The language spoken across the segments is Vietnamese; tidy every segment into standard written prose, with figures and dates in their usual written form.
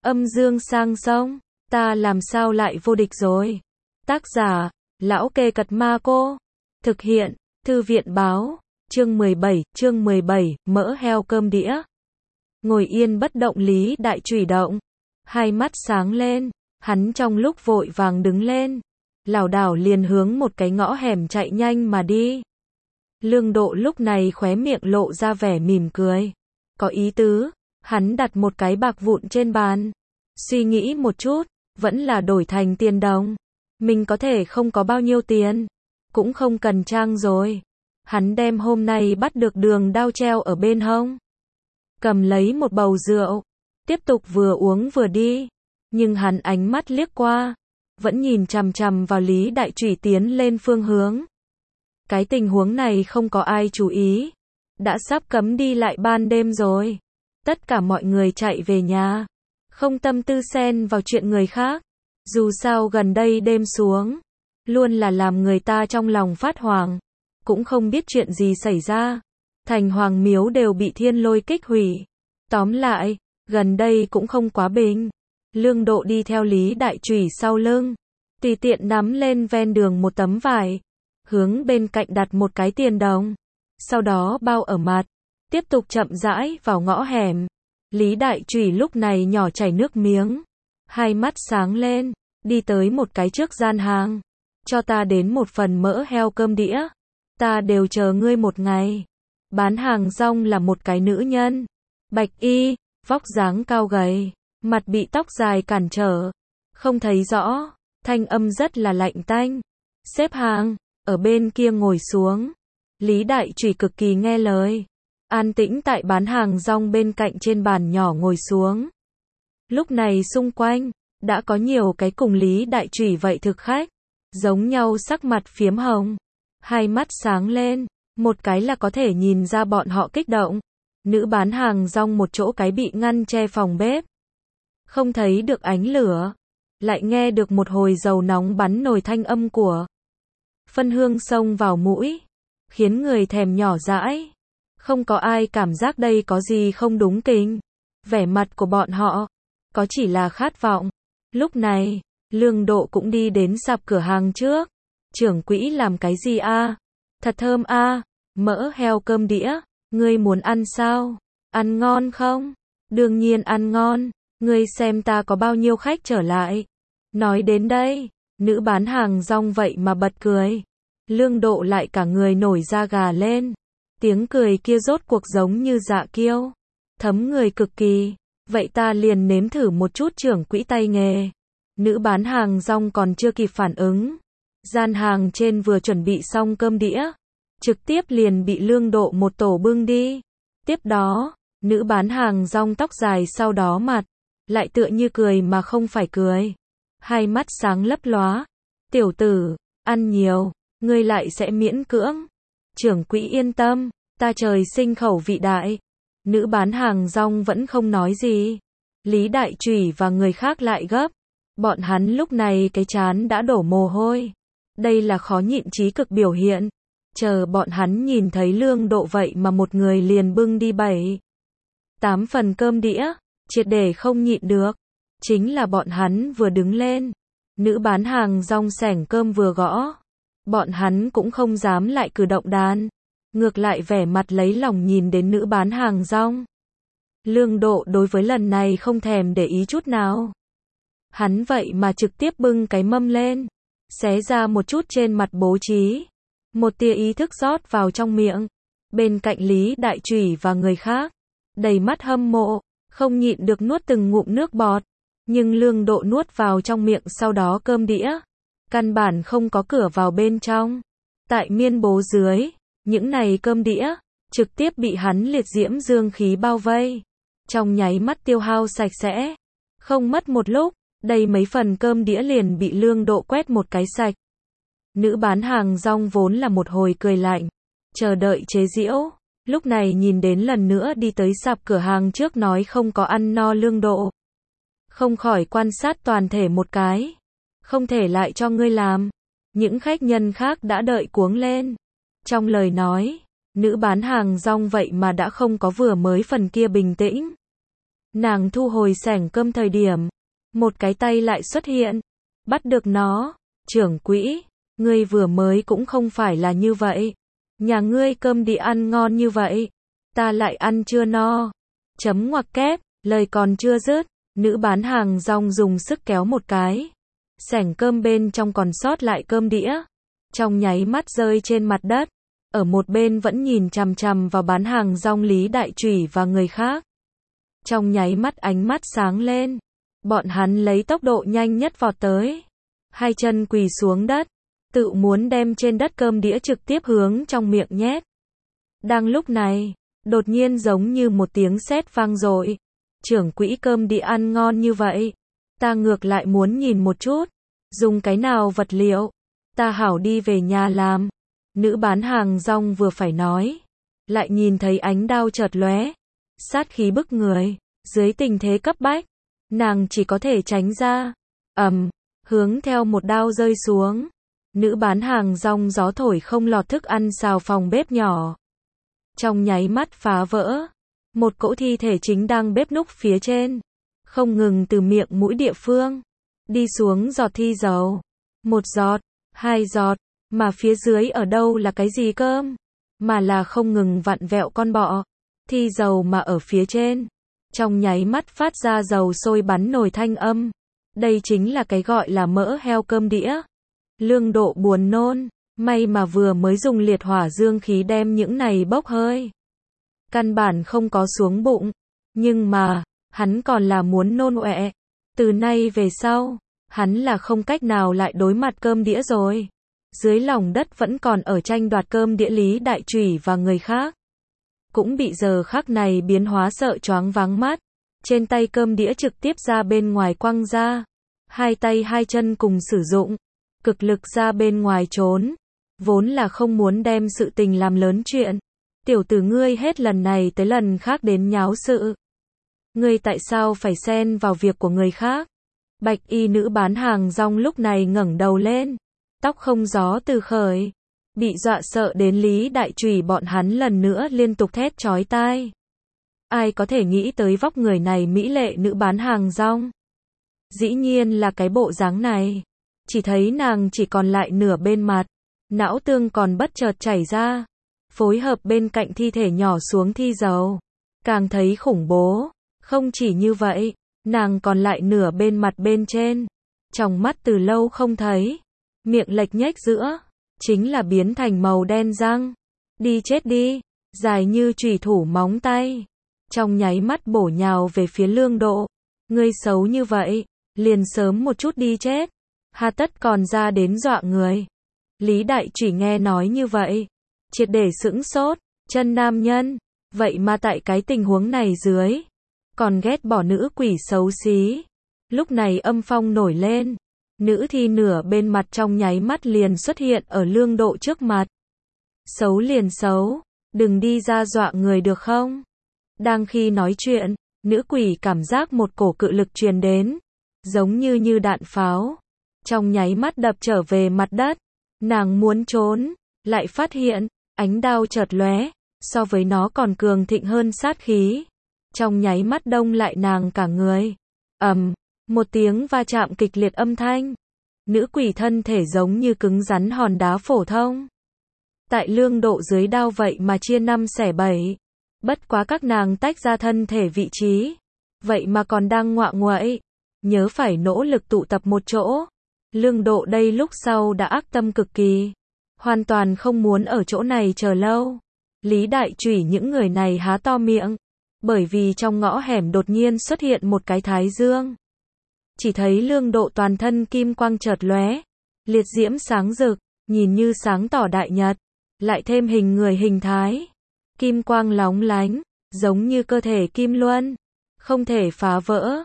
Âm dương sang sông, ta làm sao lại vô địch rồi. Tác giả, Lão Kê Cật Ma Cô. Thực hiện, Thư viện báo, chương 17, mỡ heo cơm đĩa. Ngồi yên bất động Lý Đại Chủy động, hai mắt sáng lên, hắn trong lúc vội vàng đứng lên, lảo đảo liền hướng một cái ngõ hẻm chạy nhanh mà đi. Lương Độ lúc này khóe miệng lộ ra vẻ mỉm cười, có ý tứ, hắn đặt một cái bạc vụn trên bàn, suy nghĩ một chút, vẫn là đổi thành tiền đồng. Mình có thể không có bao nhiêu tiền, cũng không cần trang rồi. Hắn đem hôm nay bắt được đường đao treo ở bên hông, cầm lấy một bầu rượu, tiếp tục vừa uống vừa đi. Nhưng hắn ánh mắt liếc qua, vẫn nhìn chằm chằm vào Lý Đại Chủy tiến lên phương hướng. Cái tình huống này không có ai chú ý, đã sắp cấm đi lại ban đêm rồi. Tất cả mọi người chạy về nhà, không tâm tư xen vào chuyện người khác. Dù sao gần đây đêm xuống, luôn là làm người ta trong lòng phát hoảng, cũng không biết chuyện gì xảy ra. Thành Hoàng Miếu đều bị thiên lôi kích hủy. Tóm lại, gần đây cũng không quá bình. Lương Độ đi theo Lý Đại Chủy sau lưng, tùy tiện nắm lên ven đường một tấm vải, hướng bên cạnh đặt một cái tiền đồng, sau đó bao ở mặt, tiếp tục chậm rãi vào ngõ hẻm. Lý Đại Chủy lúc này nhỏ chảy nước miếng, hai mắt sáng lên, đi tới một cái trước gian hàng. Cho ta đến một phần mỡ heo cơm đĩa, ta đều chờ ngươi một ngày. Bán hàng rong là một cái nữ nhân, bạch y, vóc dáng cao gầy, mặt bị tóc dài cản trở, không thấy rõ, thanh âm rất là lạnh tanh. Xếp hàng, ở bên kia ngồi xuống. Lý Đại Chủy cực kỳ nghe lời, an tĩnh tại bán hàng rong bên cạnh trên bàn nhỏ ngồi xuống. Lúc này xung quanh đã có nhiều cái cùng Lý Đại Chủy vậy thực khách, giống nhau sắc mặt phiếm hồng, hai mắt sáng lên, một cái là có thể nhìn ra bọn họ kích động. Nữ bán hàng rong một chỗ cái bị ngăn che phòng bếp, không thấy được ánh lửa, lại nghe được một hồi dầu nóng bắn nồi thanh âm của phân hương xông vào mũi, khiến người thèm nhỏ dãi. Không có ai cảm giác đây có gì không đúng kình. Vẻ mặt của bọn họ có chỉ là khát vọng. Lúc này, Lương Độ cũng đi đến sạp cửa hàng trước. Trưởng quỹ làm cái gì a? Thật thơm a, mỡ heo cơm đĩa, ngươi muốn ăn sao? Ăn ngon không? Đương nhiên ăn ngon, ngươi xem ta có bao nhiêu khách trở lại. Nói đến đây, nữ bán hàng rong vậy mà bật cười. Lương Độ lại cả người nổi da gà lên. Tiếng cười kia rốt cuộc giống như dạ kiêu, thấm người cực kỳ. Vậy ta liền nếm thử một chút trưởng quỹ tay nghề. Nữ bán hàng rong còn chưa kịp phản ứng, gian hàng trên vừa chuẩn bị xong cơm đĩa, trực tiếp liền bị Lương Độ một tổ bưng đi. Tiếp đó, nữ bán hàng rong tóc dài sau đó mặt lại tựa như cười mà không phải cười, hai mắt sáng lấp lóa. Tiểu tử, ăn nhiều, ngươi lại sẽ miễn cưỡng. Trưởng quỹ yên tâm, ta trời sinh khẩu vị đại. Nữ bán hàng rong vẫn không nói gì. Lý Đại Chủy và người khác lại gấp. Bọn hắn lúc này cái trán đã đổ mồ hôi. Đây là khó nhịn chí cực biểu hiện. Chờ bọn hắn nhìn thấy Lương Độ vậy mà một người liền bưng đi 7-8 phần cơm đĩa, triệt để không nhịn được. Chính là bọn hắn vừa đứng lên, nữ bán hàng rong xẻng cơm vừa gõ, bọn hắn cũng không dám lại cử động đàn, ngược lại vẻ mặt lấy lòng nhìn đến nữ bán hàng rong. Lương Độ đối với lần này không thèm để ý chút nào. Hắn vậy mà trực tiếp bưng cái mâm lên, xé ra một chút trên mặt bố trí, một tia ý thức rót vào trong miệng. Bên cạnh Lý Đại Chủy và người khác, đầy mắt hâm mộ, không nhịn được nuốt từng ngụm nước bọt. Nhưng Lương Độ nuốt vào trong miệng sau đó cơm đĩa, căn bản không có cửa vào bên trong. Tại miên bố dưới, những này cơm đĩa, trực tiếp bị hắn liệt diễm dương khí bao vây. Trong nháy mắt tiêu hao sạch sẽ. Không mất một lúc, đây mấy phần cơm đĩa liền bị Lương Độ quét một cái sạch. Nữ bán hàng rong vốn là một hồi cười lạnh, chờ đợi chế giễu. Lúc này nhìn đến lần nữa đi tới sạp cửa hàng trước nói không có ăn no Lương Độ, không khỏi quan sát toàn thể một cái. Không thể lại cho ngươi làm. Những khách nhân khác đã đợi cuống lên. Trong lời nói, nữ bán hàng rong vậy mà đã không có vừa mới phần kia bình tĩnh. Nàng thu hồi xẻng cơm thời điểm, một cái tay lại xuất hiện, bắt được nó. Trưởng quỹ, ngươi vừa mới cũng không phải là như vậy. Nhà ngươi cơm đi ăn ngon như vậy, ta lại ăn chưa no. Chấm ngoặc kép, lời còn chưa dứt, nữ bán hàng rong dùng sức kéo một cái. Xẻng cơm bên trong còn sót lại cơm đĩa, trong nháy mắt rơi trên mặt đất. Ở một bên vẫn nhìn chằm chằm vào bán hàng rong Lý Đại Chủy và người khác. Trong nháy mắt ánh mắt sáng lên, bọn hắn lấy tốc độ nhanh nhất vọt tới. Hai chân quỳ xuống đất, tự muốn đem trên đất cơm đĩa trực tiếp hướng trong miệng nhét. Đang lúc này, đột nhiên giống như một tiếng sét vang dội. Trưởng quỹ cơm đĩa ăn ngon như vậy, ta ngược lại muốn nhìn một chút, dùng cái nào vật liệu, ta hảo đi về nhà làm. Nữ bán hàng rong vừa phải nói, lại nhìn thấy ánh đao chợt lóe, sát khí bức người, dưới tình thế cấp bách, nàng chỉ có thể tránh ra. Hướng theo một đao rơi xuống, nữ bán hàng rong gió thổi không lọt thức ăn xào phòng bếp nhỏ. Trong nháy mắt phá vỡ, một cỗ thi thể chính đang bếp núc phía trên, không ngừng từ miệng mũi địa phương, đi xuống giọt thi dầu. Một giọt, hai giọt, mà phía dưới ở đâu là cái gì cơm, mà là không ngừng vặn vẹo con bọ. Thi dầu mà ở phía trên, trong nháy mắt phát ra dầu sôi bắn nổi thanh âm. Đây chính là cái gọi là mỡ heo cơm đĩa. Lương Độ buồn nôn, may mà vừa mới dùng liệt hỏa dương khí đem những này bốc hơi. Căn bản không có xuống bụng, nhưng mà, hắn còn là muốn nôn ọe. Từ nay về sau, hắn là không cách nào lại đối mặt cơm đĩa rồi. Dưới lòng đất vẫn còn ở tranh đoạt cơm đĩa Lý Đại Chủy và người khác. Cũng bị giờ khắc này biến hóa sợ choáng váng mắt. Trên tay cơm đĩa trực tiếp ra bên ngoài quăng ra. Hai tay hai chân cùng sử dụng. Cực lực ra bên ngoài trốn. Vốn là không muốn đem sự tình làm lớn chuyện. Tiểu tử ngươi hết lần này tới lần khác đến nháo sự. Ngươi tại sao phải xen vào việc của người khác? Bạch y nữ bán hàng rong lúc này ngẩng đầu lên. Tóc không gió từ khởi. Bị dọa sợ đến Lý Đại Chủy bọn hắn lần nữa liên tục thét chói tai. Ai có thể nghĩ tới vóc người này mỹ lệ nữ bán hàng rong? Dĩ nhiên là cái bộ dáng này. Chỉ thấy nàng chỉ còn lại nửa bên mặt. Não tương còn bất chợt chảy ra. Phối hợp bên cạnh thi thể nhỏ xuống thi dầu. Càng thấy khủng bố. Không chỉ như vậy, nàng còn lại nửa bên mặt bên trên. Trong mắt từ lâu không thấy. Miệng lệch nhếch giữa. Chính là biến thành màu đen răng. Đi chết đi. Dài như chủy thủ móng tay. Trong nháy mắt bổ nhào về phía Lương Độ. Ngươi xấu như vậy, liền sớm một chút đi chết. Hà tất còn ra đến dọa người. Lý Đại Chủy nghe nói như vậy, triệt để sững sốt. Chân nam nhân, vậy mà tại cái tình huống này dưới, còn ghét bỏ nữ quỷ xấu xí. Lúc này âm phong nổi lên. Nữ thi nửa bên mặt trong nháy mắt liền xuất hiện ở Lương Độ trước mặt. Xấu liền xấu, đừng đi ra dọa người được không? Đang khi nói chuyện, nữ quỷ cảm giác một cổ cự lực truyền đến, giống như đạn pháo. Trong nháy mắt đập trở về mặt đất. Nàng muốn trốn, lại phát hiện, ánh đao chợt lóe, so với nó còn cường thịnh hơn sát khí. Trong nháy mắt đông lại nàng cả người. Một tiếng va chạm kịch liệt âm thanh. Nữ quỷ thân thể giống như cứng rắn hòn đá phổ thông. Tại Lương Độ dưới đao vậy mà chia năm xẻ bảy. Bất quá các nàng tách ra thân thể vị trí. Vậy mà còn đang ngoạ nguậy. Nhớ phải nỗ lực tụ tập một chỗ. Lương Độ đây lúc sau đã ác tâm cực kỳ. Hoàn toàn không muốn ở chỗ này chờ lâu. Lý Đại Chủy những người này há to miệng. Bởi vì trong ngõ hẻm đột nhiên xuất hiện một cái thái dương. Chỉ thấy Lương Độ toàn thân kim quang chợt lóe. Liệt diễm sáng rực, nhìn như sáng tỏ đại nhật. Lại thêm hình người hình thái. Kim quang lóng lánh, giống như cơ thể kim luân. Không thể phá vỡ.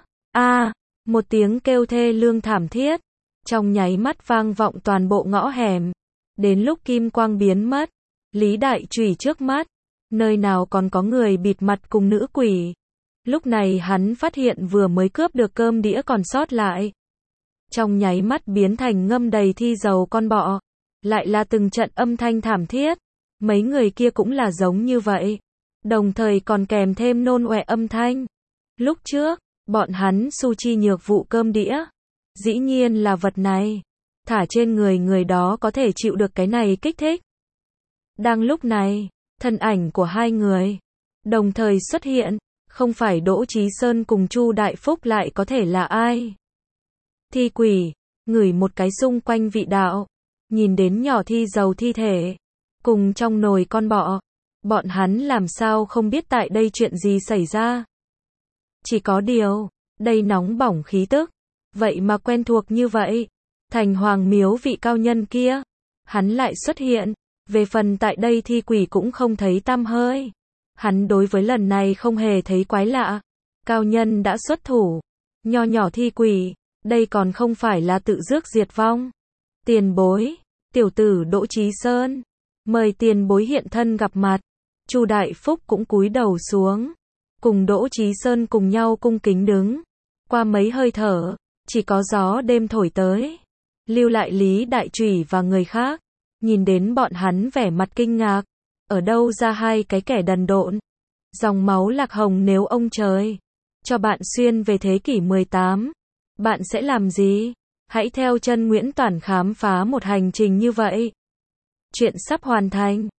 Một tiếng kêu thê lương thảm thiết. Trong nháy mắt vang vọng toàn bộ ngõ hẻm. Đến lúc kim quang biến mất, Lý Đại Chủy trước mắt, nơi nào còn có người bịt mặt cùng nữ quỷ. Lúc này hắn phát hiện vừa mới cướp được cơm đĩa còn sót lại. Trong nháy mắt biến thành ngâm đầy thi dầu con bọ. Lại là từng trận âm thanh thảm thiết. Mấy người kia cũng là giống như vậy. Đồng thời còn kèm thêm nôn ọe âm thanh. Lúc trước, bọn hắn su chi nhược vụ cơm đĩa. Dĩ nhiên là vật này. Thả trên người người đó có thể chịu được cái này kích thích. Đang lúc này, thân ảnh của hai người đồng thời xuất hiện, không phải Đỗ Chí Sơn cùng Chu Đại Phúc lại có thể là ai? Thi quỷ, ngửi một cái xung quanh vị đạo, nhìn đến nhỏ thi dầu thi thể, cùng trong nồi con bọ, bọn hắn làm sao không biết tại đây chuyện gì xảy ra? Chỉ có điều, đây nóng bỏng khí tức, vậy mà quen thuộc như vậy, Thành Hoàng miếu vị cao nhân kia, hắn lại xuất hiện, về phần tại đây thi quỷ cũng không thấy tăm hơi. Hắn đối với lần này không hề thấy quái lạ. Cao nhân đã xuất thủ. Nho nhỏ thi quỷ, đây còn không phải là tự rước diệt vong. Tiền bối, tiểu tử Đỗ Chí Sơn, mời tiền bối hiện thân gặp mặt. Chu Đại Phúc cũng cúi đầu xuống, cùng Đỗ Chí Sơn cùng nhau cung kính đứng. Qua mấy hơi thở, chỉ có gió đêm thổi tới, lưu lại Lý Đại Trùy và người khác, nhìn đến bọn hắn vẻ mặt kinh ngạc. Ở đâu ra hai cái kẻ đần độn? Dòng máu Lạc Hồng nếu ông trời cho bạn xuyên về thế kỷ 18, bạn sẽ làm gì? Hãy theo chân Nguyễn Toản khám phá một hành trình như vậy. Chuyện sắp hoàn thành.